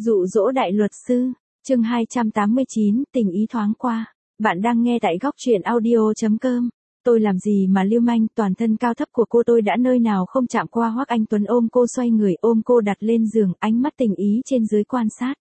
Dụ dỗ đại luật sư, chương 289, tình ý thoáng qua. Bạn đang nghe tại góc truyện audio.com. Tôi làm gì mà lưu manh, toàn thân cao thấp của cô tôi đã nơi nào không chạm qua. Hoắc Anh Tuấn ôm cô xoay người ôm cô đặt lên giường, ánh mắt tình ý trên dưới quan sát.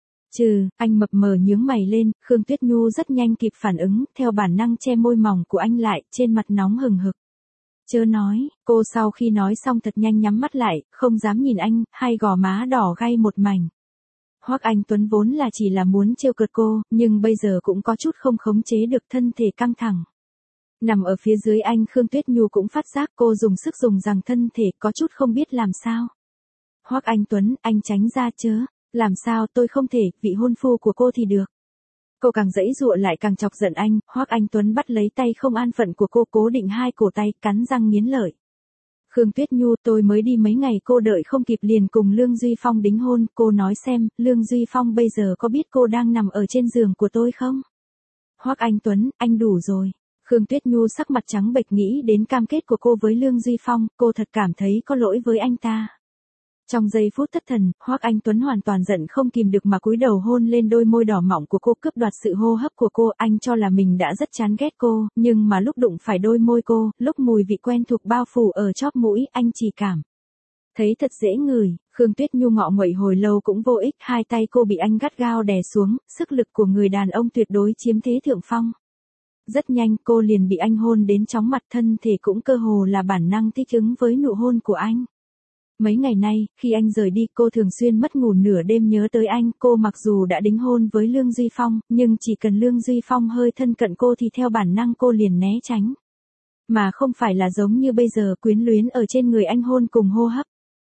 Anh mập mờ nhướng mày lên, Khương Tuyết Nhu rất nhanh kịp phản ứng, theo bản năng che môi mỏng của anh lại, trên mặt nóng hừng hực. Chớ nói, cô sau khi nói xong thật nhanh nhắm mắt lại, không dám nhìn anh, hai gò má đỏ gay một mảnh. Hoắc Anh Tuấn vốn là chỉ là muốn trêu cợt cô, nhưng bây giờ cũng có chút không khống chế được, thân thể căng thẳng. Nằm ở phía dưới anh, Khương Tuyết Nhu cũng phát giác cô dùng sức dùng rằng thân thể có chút không biết làm sao. Hoắc Anh Tuấn, anh tránh ra chớ, làm sao tôi không thể, vị hôn phu của cô thì được. Cô càng giãy giụa lại càng chọc giận anh, Hoắc Anh Tuấn bắt lấy tay không an phận của cô, cố định hai cổ tay, cắn răng nghiến lợi. Khương Tuyết Nhu, tôi mới đi mấy ngày cô đợi không kịp liền cùng Lương Duy Phong đính hôn, cô nói xem, Lương Duy Phong bây giờ có biết cô đang nằm ở trên giường của tôi không? Hoắc Anh Tuấn, anh đủ rồi. Khương Tuyết Nhu sắc mặt trắng bệch nghĩ đến cam kết của cô với Lương Duy Phong, cô thật cảm thấy có lỗi với anh ta. Trong giây phút thất thần, Hoắc Anh Tuấn hoàn toàn giận không kìm được mà cúi đầu hôn lên đôi môi đỏ mọng của cô, cướp đoạt sự hô hấp của cô. Anh cho là mình đã rất chán ghét cô, nhưng mà lúc đụng phải đôi môi cô, lúc mùi vị quen thuộc bao phủ ở chóp mũi, anh chỉ cảm thấy thật dễ ngửi. Khương Tuyết Nhu ngọ nguậy hồi lâu cũng vô ích, hai tay cô bị anh gắt gao đè xuống, sức lực của người đàn ông tuyệt đối chiếm thế thượng phong. Rất nhanh cô liền bị anh hôn đến chóng mặt, thân thể cũng cơ hồ là bản năng thích ứng với nụ hôn của anh. Mấy ngày nay, khi anh rời đi, cô thường xuyên mất ngủ nửa đêm nhớ tới anh. Cô mặc dù đã đính hôn với Lương Duy Phong, nhưng chỉ cần Lương Duy Phong hơi thân cận cô thì theo bản năng cô liền né tránh. Mà không phải là giống như bây giờ quyến luyến ở trên người anh hôn cùng hô hấp.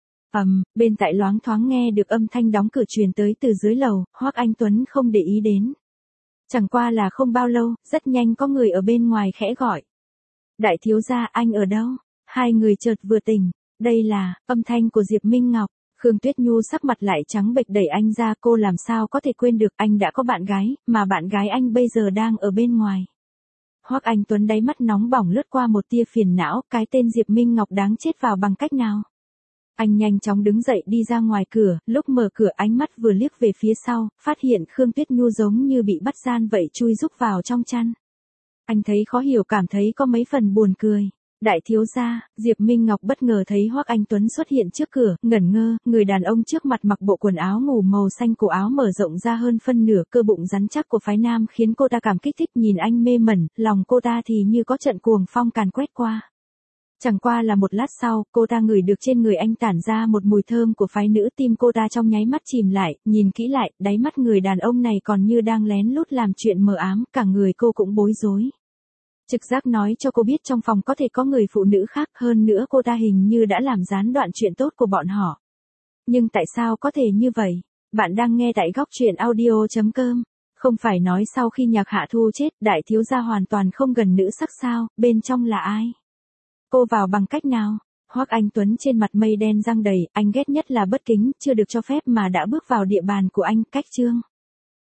Bên tại loáng thoáng nghe được âm thanh đóng cửa truyền tới từ dưới lầu, Hoắc Anh Tuấn không để ý đến. Chẳng qua là không bao lâu, rất nhanh có người ở bên ngoài khẽ gọi. Đại thiếu gia, anh ở đâu? Hai người chợt vừa tỉnh. Đây là âm thanh của Diệp Minh Ngọc. Khương Tuyết Nhu sắc mặt lại trắng bệch đẩy anh ra, cô làm sao có thể quên được, anh đã có bạn gái, mà bạn gái anh bây giờ đang ở bên ngoài. Hoắc Anh Tuấn đáy mắt nóng bỏng lướt qua một tia phiền não, cái tên Diệp Minh Ngọc đáng chết vào bằng cách nào? Anh nhanh chóng đứng dậy đi ra ngoài cửa, lúc mở cửa ánh mắt vừa liếc về phía sau, phát hiện Khương Tuyết Nhu giống như bị bắt gian vậy chui rúc vào trong chăn. Anh thấy khó hiểu, cảm thấy có mấy phần buồn cười. Đại thiếu gia, Diệp Minh Ngọc bất ngờ thấy Hoắc Anh Tuấn xuất hiện trước cửa, ngẩn ngơ, người đàn ông trước mặt mặc bộ quần áo ngủ màu xanh, cổ áo mở rộng ra hơn phân nửa, cơ bụng rắn chắc của phái nam khiến cô ta cảm kích thích, nhìn anh mê mẩn, lòng cô ta thì như có trận cuồng phong càn quét qua. Chẳng qua là một lát sau, cô ta ngửi được trên người anh tản ra một mùi thơm của phái nữ, tim cô ta trong nháy mắt chìm lại, nhìn kỹ lại, đáy mắt người đàn ông này còn như đang lén lút làm chuyện mờ ám, cả người cô cũng bối rối. Trực giác nói cho cô biết trong phòng có thể có người phụ nữ khác, hơn nữa cô ta hình như đã làm gián đoạn chuyện tốt của bọn họ. Nhưng tại sao có thể như vậy? Bạn đang nghe tại góc truyện audio.com. Không phải nói sau khi Nhạc Hạ Thu chết, đại thiếu gia hoàn toàn không gần nữ sắc sao, bên trong là ai? Cô vào bằng cách nào? Hoắc Anh Tuấn trên mặt mây đen răng đầy, anh ghét nhất là bất kính, chưa được cho phép mà đã bước vào địa bàn của anh, cách chương.